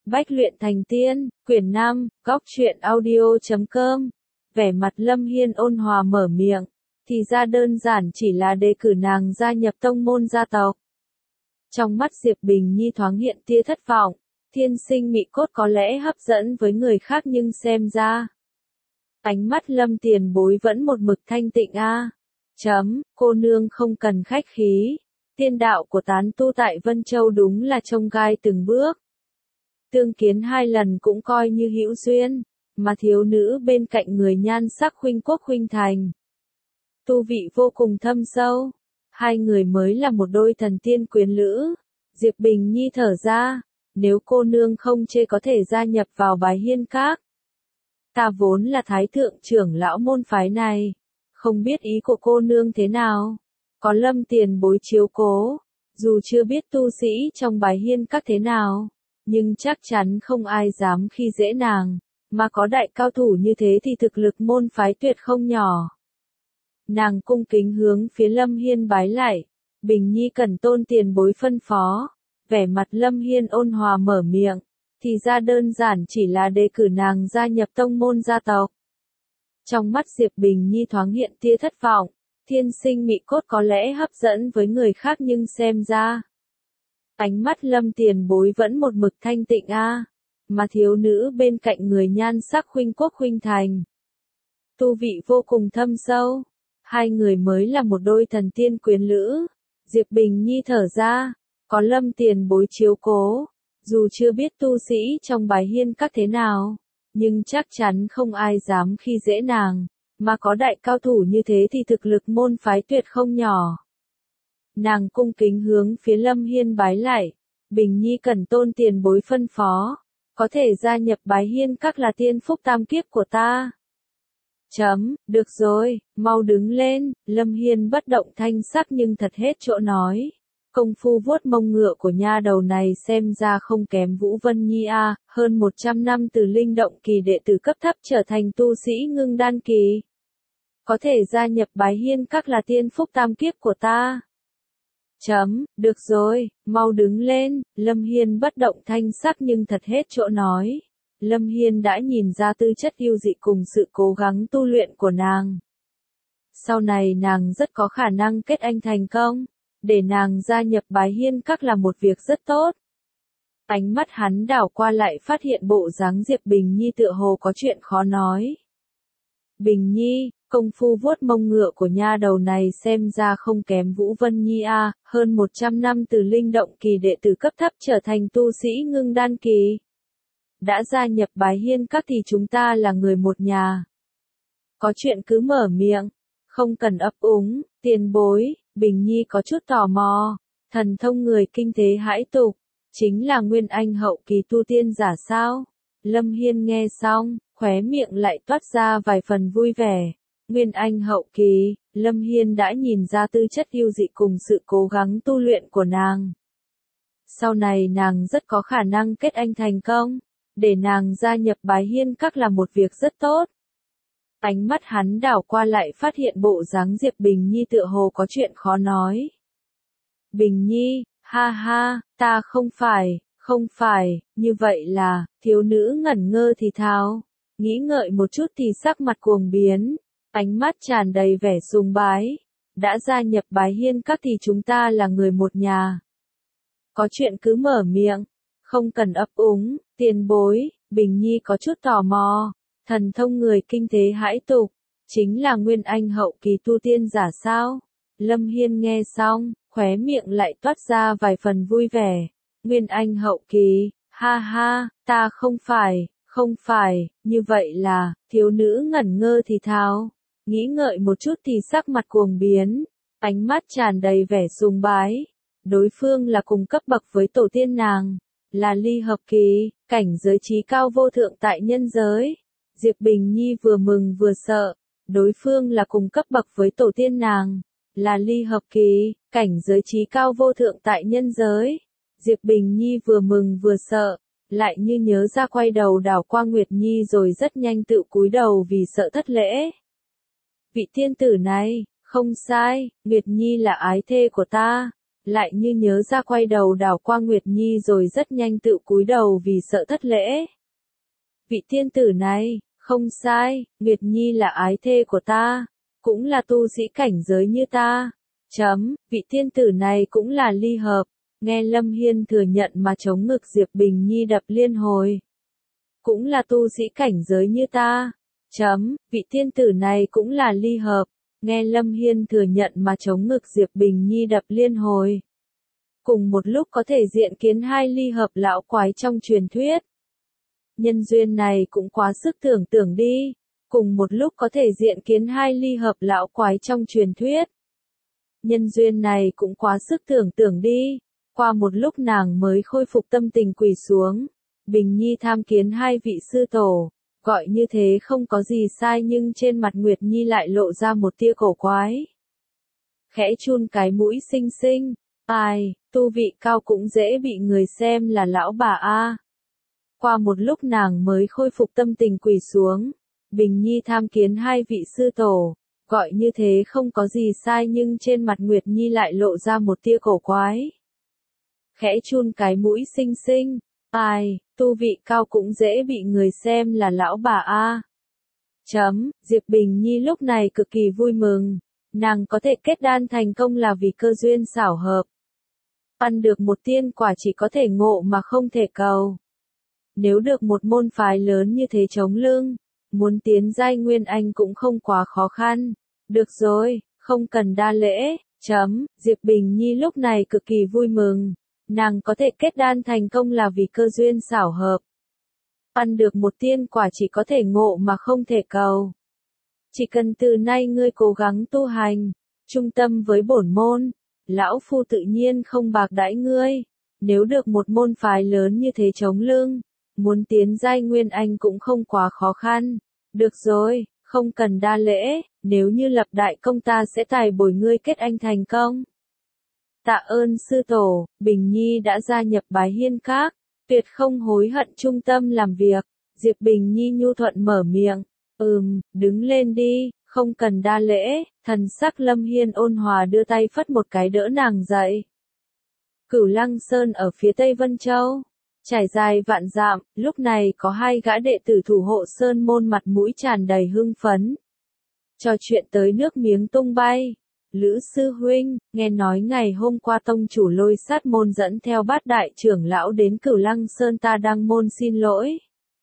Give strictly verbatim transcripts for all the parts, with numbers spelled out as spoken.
Bách luyện thành tiên, quyển năm, góc truyện audio chấm com. Vẻ mặt Lâm Hiên ôn hòa mở miệng, thì ra đơn giản chỉ là đề cử nàng gia nhập tông môn gia tộc. Trong mắt Diệp Bình Nhi thoáng hiện tia thất vọng, thiên sinh mị cốt có lẽ hấp dẫn với người khác nhưng xem ra. Ánh mắt Lâm tiền bối vẫn một mực thanh tịnh a. À. Chấm, cô nương không cần khách khí. Tiên đạo của tán tu tại Vân Châu đúng là trông gai từng bước. Tương kiến hai lần cũng coi như hữu duyên, mà thiếu nữ bên cạnh người nhan sắc khuynh quốc khuynh thành. Tu vị vô cùng thâm sâu, hai người mới là một đôi thần tiên quyến lữ. Diệp Bình Nhi thở ra, nếu cô nương không chê có thể gia nhập vào Bái Hiên Các. Ta vốn là thái thượng trưởng lão môn phái này, không biết ý của cô nương thế nào. Có Lâm tiền bối chiếu cố, dù chưa biết tu sĩ trong Bái Hiên Các thế nào, nhưng chắc chắn không ai dám khi dễ nàng, mà có đại cao thủ như thế thì thực lực môn phái tuyệt không nhỏ. Nàng cung kính hướng phía Lâm Hiên bái lại, Bình Nhi cần tôn tiền bối phân phó. Vẻ mặt Lâm Hiên ôn hòa mở miệng, thì ra đơn giản chỉ là đề cử nàng gia nhập tông môn gia tộc. Trong mắt Diệp Bình Nhi thoáng hiện tia thất vọng, thiên sinh mị cốt có lẽ hấp dẫn với người khác nhưng xem ra. Ánh mắt Lâm tiền bối vẫn một mực thanh tịnh a, à, mà thiếu nữ bên cạnh người nhan sắc khuynh quốc khuynh thành. Tu vị vô cùng thâm sâu, hai người mới là một đôi thần tiên quyến lữ. Diệp Bình Nhi thở ra, có Lâm tiền bối chiếu cố, dù chưa biết tu sĩ trong Bái Hiên Các thế nào, nhưng chắc chắn không ai dám khi dễ nàng, mà có đại cao thủ như thế thì thực lực môn phái tuyệt không nhỏ. Nàng cung kính hướng phía Lâm Hiên bái lại, Bình Nhi cần tôn tiền bối phân phó, có thể gia nhập Bái Hiên Các là tiên phúc tam kiếp của ta. Chấm, được rồi, mau đứng lên. Lâm Hiên bất động thanh sắc nhưng thật hết chỗ nói. Công phu vuốt mông ngựa của nha đầu này xem ra không kém Vũ Vân Nhi a, à, hơn một trăm năm từ linh động kỳ đệ tử cấp thấp trở thành tu sĩ ngưng đan kỳ. Có thể gia nhập Bái Hiên Các là tiên phúc tam kiếp của ta. Chấm, được rồi, mau đứng lên. Lâm Hiên bất động thanh sắc nhưng thật hết chỗ nói. Lâm Hiên đã nhìn ra tư chất yêu dị cùng sự cố gắng tu luyện của nàng. Sau này nàng rất có khả năng kết anh thành công, để nàng gia nhập Bái Hiên Các là một việc rất tốt. Ánh mắt hắn đảo qua lại phát hiện bộ dáng Diệp Bình Nhi tựa hồ có chuyện khó nói. Bình Nhi, công phu vuốt mông ngựa của nha đầu này xem ra không kém Vũ Vân Nhi a, à, hơn một trăm năm từ linh động kỳ đệ tử cấp thấp trở thành tu sĩ ngưng đan kỳ. Đã gia nhập Bái Hiên Các thì chúng ta là người một nhà. Có chuyện cứ mở miệng, không cần ấp úng. Tiền bối, Bình Nhi có chút tò mò, thần thông người kinh thế hãi tục, chính là nguyên anh hậu kỳ tu tiên giả sao? Lâm Hiên nghe xong, khóe miệng lại toát ra vài phần vui vẻ. Nguyên anh hậu kỳ, Lâm Hiên đã nhìn ra tư chất yêu dị cùng sự cố gắng tu luyện của nàng. Sau này nàng rất có khả năng kết anh thành công, để nàng gia nhập Bái Hiên Các là một việc rất tốt. Ánh mắt hắn đảo qua lại phát hiện bộ dáng Diệp Bình Nhi tựa hồ có chuyện khó nói. Bình Nhi, ha ha, ta không phải, không phải, như vậy là, thiếu nữ ngẩn ngơ thì thào, nghĩ ngợi một chút thì sắc mặt cuồng biến, ánh mắt tràn đầy vẻ sùng bái. Đã gia nhập Bái Hiên Các thì chúng ta là người một nhà. Có chuyện cứ mở miệng, không cần ấp úng. Tiền bối, Bình Nhi có chút tò mò. Thần thông người kinh thế hãi tục, chính là nguyên anh hậu kỳ tu tiên giả sao? Lâm Hiên nghe xong, khóe miệng lại toát ra vài phần vui vẻ. Nguyên anh hậu kỳ, ha ha, ta không phải, không phải, như vậy là, thiếu nữ ngẩn ngơ thì thào, nghĩ ngợi một chút thì sắc mặt cuồng biến, ánh mắt tràn đầy vẻ sùng bái. Đối phương là cùng cấp bậc với tổ tiên nàng, là ly hợp kỳ, cảnh giới trí cao vô thượng tại nhân giới. Diệp Bình Nhi vừa mừng vừa sợ, đối phương là cùng cấp bậc với tổ tiên nàng, là ly hợp kỳ, cảnh giới trí cao vô thượng tại nhân giới. Diệp Bình Nhi vừa mừng vừa sợ, lại như nhớ ra quay đầu đảo qua Nguyệt Nhi rồi rất nhanh tự cúi đầu vì sợ thất lễ. Vị tiên tử này, không sai, Nguyệt Nhi là ái thê của ta, lại như nhớ ra quay đầu đảo qua Nguyệt Nhi rồi rất nhanh tự cúi đầu vì sợ thất lễ. Vị tiên tử này, không sai, Nguyệt Nhi là ái thê của ta, cũng là tu sĩ cảnh giới như ta. Chấm, vị tiên tử này cũng là ly hợp, nghe Lâm Hiên thừa nhận mà chống ngực Diệp Bình Nhi đập liên hồi. Cũng là tu sĩ cảnh giới như ta. Chấm, vị tiên tử này cũng là ly hợp, nghe Lâm Hiên thừa nhận mà chống ngực Diệp Bình Nhi đập liên hồi. Cùng một lúc có thể diện kiến hai ly hợp lão quái trong truyền thuyết. Nhân duyên này cũng quá sức tưởng tượng đi. Cùng một lúc có thể diện kiến hai ly hợp lão quái trong truyền thuyết. Nhân duyên này cũng quá sức tưởng tượng đi. Qua một lúc nàng mới khôi phục tâm tình quỳ xuống. Bình Nhi tham kiến hai vị sư tổ. Gọi như thế không có gì sai nhưng trên mặt Nguyệt Nhi lại lộ ra một tia cổ quái. Khẽ chun cái mũi xinh xinh. Ai, tu vị cao cũng dễ bị người xem là lão bà a. Qua một lúc nàng mới khôi phục tâm tình quỳ xuống. Bình Nhi tham kiến hai vị sư tổ. Gọi như thế không có gì sai nhưng trên mặt Nguyệt Nhi lại lộ ra một tia cổ quái. Khẽ chun cái mũi xinh xinh. Ai, tu vị cao cũng dễ bị người xem là lão bà a. Chấm, Diệp Bình Nhi lúc này cực kỳ vui mừng. Nàng có thể kết đan thành công là vì cơ duyên xảo hợp. Ăn được một tiên quả chỉ có thể ngộ mà không thể cầu. Nếu được một môn phái lớn như thế chống lưng, muốn tiến giai Nguyên Anh cũng không quá khó khăn. Được rồi, không cần đa lễ. Chấm, Diệp Bình Nhi lúc này cực kỳ vui mừng. Nàng có thể kết đan thành công là vì cơ duyên xảo hợp. Ăn được một tiên quả chỉ có thể ngộ mà không thể cầu. Chỉ cần từ nay ngươi cố gắng tu hành, trung tâm với bổn môn, lão phu tự nhiên không bạc đãi ngươi. Nếu được một môn phái lớn như thế chống lưng, muốn tiến giai Nguyên Anh cũng không quá khó khăn. Được rồi, không cần đa lễ, nếu như lập đại công ta sẽ tài bồi ngươi kết anh thành công. Tạ ơn sư tổ, Bình Nhi đã gia nhập Bái Hiên Các, tuyệt không hối hận trung tâm làm việc. Diệp Bình Nhi nhu thuận mở miệng, ừm, đứng lên đi, không cần đa lễ. Thần sắc Lâm Hiên ôn hòa đưa tay phất một cái đỡ nàng dậy. Cửu Lăng Sơn ở phía tây Vân Châu, trải dài vạn dặm, lúc này có hai gã đệ tử thủ hộ Sơn môn mặt mũi tràn đầy hưng phấn. Trò chuyện tới nước miếng tung bay. Lữ sư huynh, nghe nói ngày hôm qua tông chủ Lôi Sát môn dẫn theo bát đại trưởng lão đến Cửu Lăng Sơn ta đăng môn xin lỗi.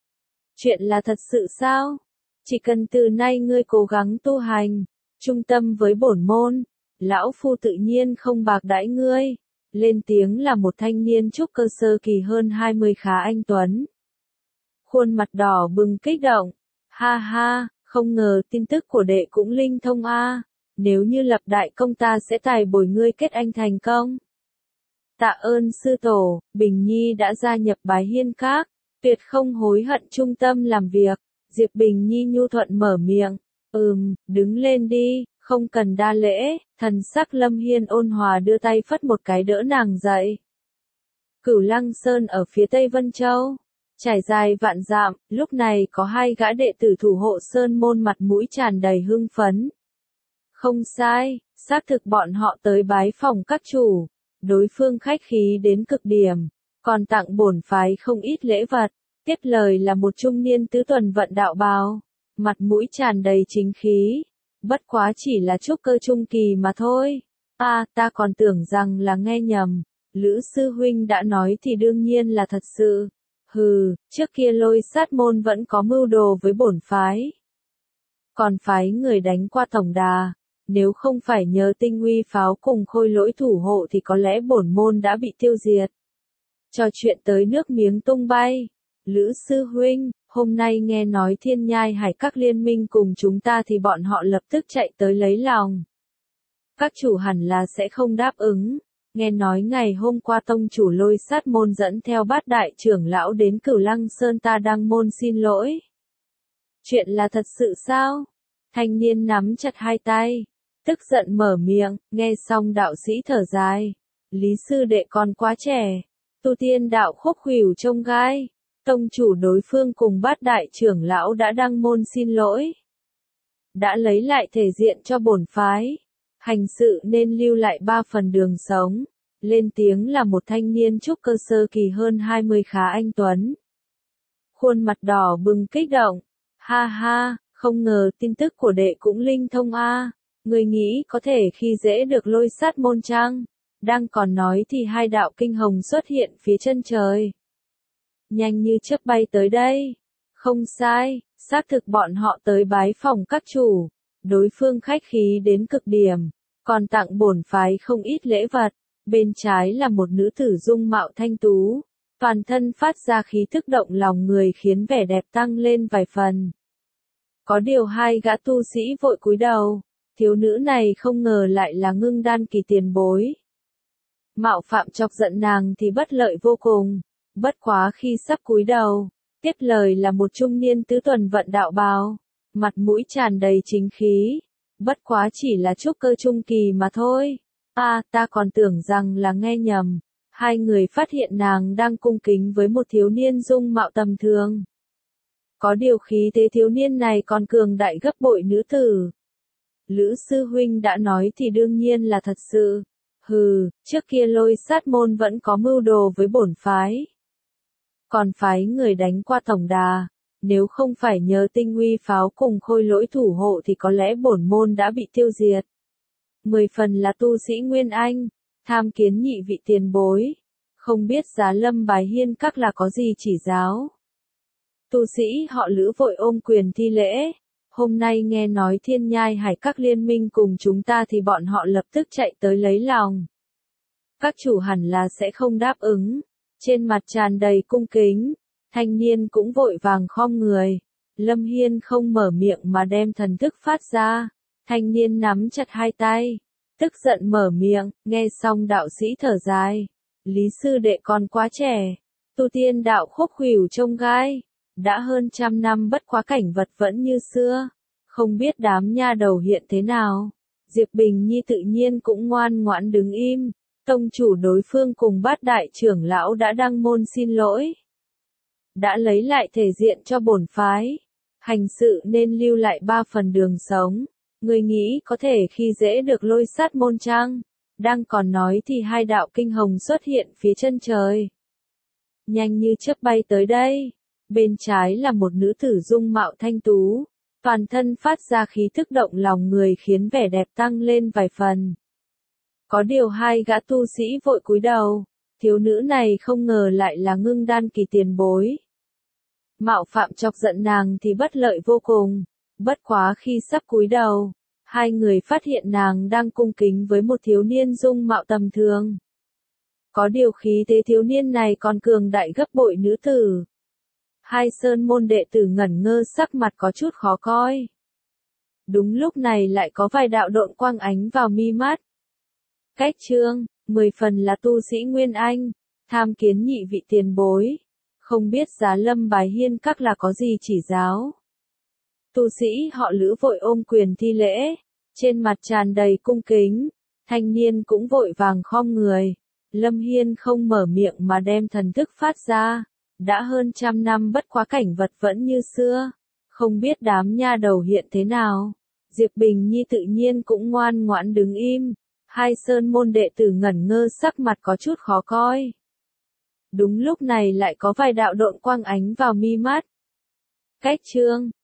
Chuyện là thật sự sao? Chỉ cần từ nay ngươi cố gắng tu hành, trung tâm với bổn môn, lão phu tự nhiên không bạc đãi ngươi. Lên tiếng là một thanh niên trúc cơ sơ kỳ hơn hai mươi khá anh tuấn. Khuôn mặt đỏ bừng kích động. Ha ha, không ngờ tin tức của đệ cũng linh thông a. Nếu như lập đại công ta sẽ tài bồi ngươi kết anh thành công. Tạ ơn sư tổ, Bình Nhi đã gia nhập Bái Hiên Các, tuyệt không hối hận trung tâm làm việc. Diệp Bình Nhi nhu thuận mở miệng, ừm, đứng lên đi, không cần đa lễ. Thần sắc Lâm Hiên ôn hòa đưa tay phất một cái đỡ nàng dậy. Cửu Lăng Sơn ở phía tây Vân Châu, trải dài vạn dặm, lúc này có hai gã đệ tử thủ hộ Sơn môn mặt mũi tràn đầy hưng phấn. Không sai, xác thực bọn họ tới bái phòng các chủ, đối phương khách khí đến cực điểm, còn tặng bổn phái không ít lễ vật. Tiếp lời là một trung niên tứ tuần vận đạo bào, mặt mũi tràn đầy chính khí. Bất quá chỉ là trúc cơ trung kỳ mà thôi. A, à, ta còn tưởng rằng là nghe nhầm. Lữ sư huynh đã nói thì đương nhiên là thật sự. Hừ, trước kia Lôi Sát môn vẫn có mưu đồ với bổn phái. Còn phái người đánh qua tổng đà. Nếu không phải nhờ tinh uy pháo cùng khôi lỗi thủ hộ thì có lẽ bổn môn đã bị tiêu diệt. Trò chuyện tới nước miếng tung bay. Lữ sư huynh, hôm nay nghe nói Thiên Nhai Hải Các liên minh cùng chúng ta thì bọn họ lập tức chạy tới lấy lòng. Các chủ hẳn là sẽ không đáp ứng. Nghe nói ngày hôm qua tông chủ Lôi Sát môn dẫn theo bát đại trưởng lão đến Cửu Lăng Sơn ta đăng môn xin lỗi. Chuyện là thật sự sao? Thanh niên nắm chặt hai tay, tức giận mở miệng, nghe xong đạo sĩ thở dài. Lý sư đệ còn quá trẻ, tu tiên đạo khúc khuỷu trông gai. Tông chủ đối phương cùng bát đại trưởng lão đã đăng môn xin lỗi. Đã lấy lại thể diện cho bổn phái. Hành sự nên lưu lại ba phần đường sống. Lên tiếng là một thanh niên trúc cơ sơ kỳ hơn hai mươi khá anh tuấn. Khuôn mặt đỏ bừng kích động. Ha ha, không ngờ tin tức của đệ cũng linh thông a. Người nghĩ có thể khi dễ được Lôi Sát môn chăng? Đang còn nói thì hai đạo kinh hồng xuất hiện phía chân trời. Nhanh như chớp bay tới đây. Không sai, xác thực bọn họ tới bái phòng các chủ. Đối phương khách khí đến cực điểm, còn tặng bổn phái không ít lễ vật. Bên trái là một nữ tử dung mạo thanh tú, toàn thân phát ra khí thức động lòng người khiến vẻ đẹp tăng lên vài phần. Có điều hai gã tu sĩ vội cúi đầu, thiếu nữ này không ngờ lại là Ngưng Đan kỳ tiền bối. Mạo phạm chọc giận nàng thì bất lợi vô cùng, bất quá khi sắp cúi đầu, tiếp lời là một trung niên tứ tuần vận đạo bào, mặt mũi tràn đầy chính khí, bất quá chỉ là trúc cơ trung kỳ mà thôi. À, ta còn tưởng rằng là nghe nhầm. Hai người phát hiện nàng đang cung kính với một thiếu niên dung mạo tầm thường. Có điều khí thế thiếu niên này còn cường đại gấp bội nữ tử. Lữ sư huynh đã nói thì đương nhiên là thật sự. Hừ, trước kia Lôi Sát môn vẫn có mưu đồ với bổn phái. Còn phái người đánh qua tổng đà. Nếu không phải nhờ tinh uy pháo cùng khôi lỗi thủ hộ thì có lẽ bổn môn đã bị tiêu diệt. Mười phần là tu sĩ Nguyên Anh, tham kiến nhị vị tiền bối, không biết Giá Lâm Bái Hiên các là có gì chỉ giáo. Tu sĩ họ Lữ vội ôm quyền thi lễ, hôm nay nghe nói Thiên Nhai Hải các liên minh cùng chúng ta thì bọn họ lập tức chạy tới lấy lòng. Các chủ hẳn là sẽ không đáp ứng, trên mặt tràn đầy cung kính, thanh niên cũng vội vàng khom người, Lâm Hiên không mở miệng mà đem thần thức phát ra. Thanh niên nắm chặt hai tay, tức giận mở miệng, nghe xong đạo sĩ thở dài. Lý sư đệ còn quá trẻ, tu tiên đạo khúc khuỷu trông gai, đã hơn trăm năm bất quá cảnh vật vẫn như xưa, không biết đám nha đầu hiện thế nào. Diệp Bình Nhi tự nhiên cũng ngoan ngoãn đứng im, tông chủ đối phương cùng bát đại trưởng lão đã đăng môn xin lỗi. Đã lấy lại thể diện cho bổn phái, hành sự nên lưu lại ba phần đường sống. Người nghĩ có thể khi dễ được Lôi Sát môn chăng? Đang còn nói thì hai đạo kinh hồng xuất hiện phía chân trời. Nhanh như chớp bay tới đây. Bên trái là một nữ tử dung mạo thanh tú, toàn thân phát ra khí thức động lòng người khiến vẻ đẹp tăng lên vài phần. Có điều hai gã tu sĩ vội cúi đầu, thiếu nữ này không ngờ lại là Ngưng Đan kỳ tiền bối. Mạo phạm chọc giận nàng thì bất lợi vô cùng. Bất quá khi sắp cúi đầu, hai người phát hiện nàng đang cung kính với một thiếu niên dung mạo tầm thường. Có điều khí thế thiếu niên này còn cường đại gấp bội nữ tử. Hai sơn môn đệ tử ngẩn ngơ sắc mặt có chút khó coi. Đúng lúc này lại có vài đạo độn quang ánh vào mi mắt. Cách chương, mười phần là tu sĩ Nguyên Anh, tham kiến nhị vị tiền bối. Không biết Giá Lâm Bái Hiên các là có gì chỉ giáo. Tu sĩ họ Lữ vội ôm quyền thi lễ, trên mặt tràn đầy cung kính, thanh niên cũng vội vàng khom người. Lâm Hiên không mở miệng mà đem thần thức phát ra, đã hơn trăm năm bất quá cảnh vật vẫn như xưa, không biết đám nha đầu hiện thế nào. Diệp Bình Nhi tự nhiên cũng ngoan ngoãn đứng im, hai sơn môn đệ tử ngẩn ngơ sắc mặt có chút khó coi. Đúng lúc này lại có vài đạo độn quang ánh vào mi mắt. Cách chương,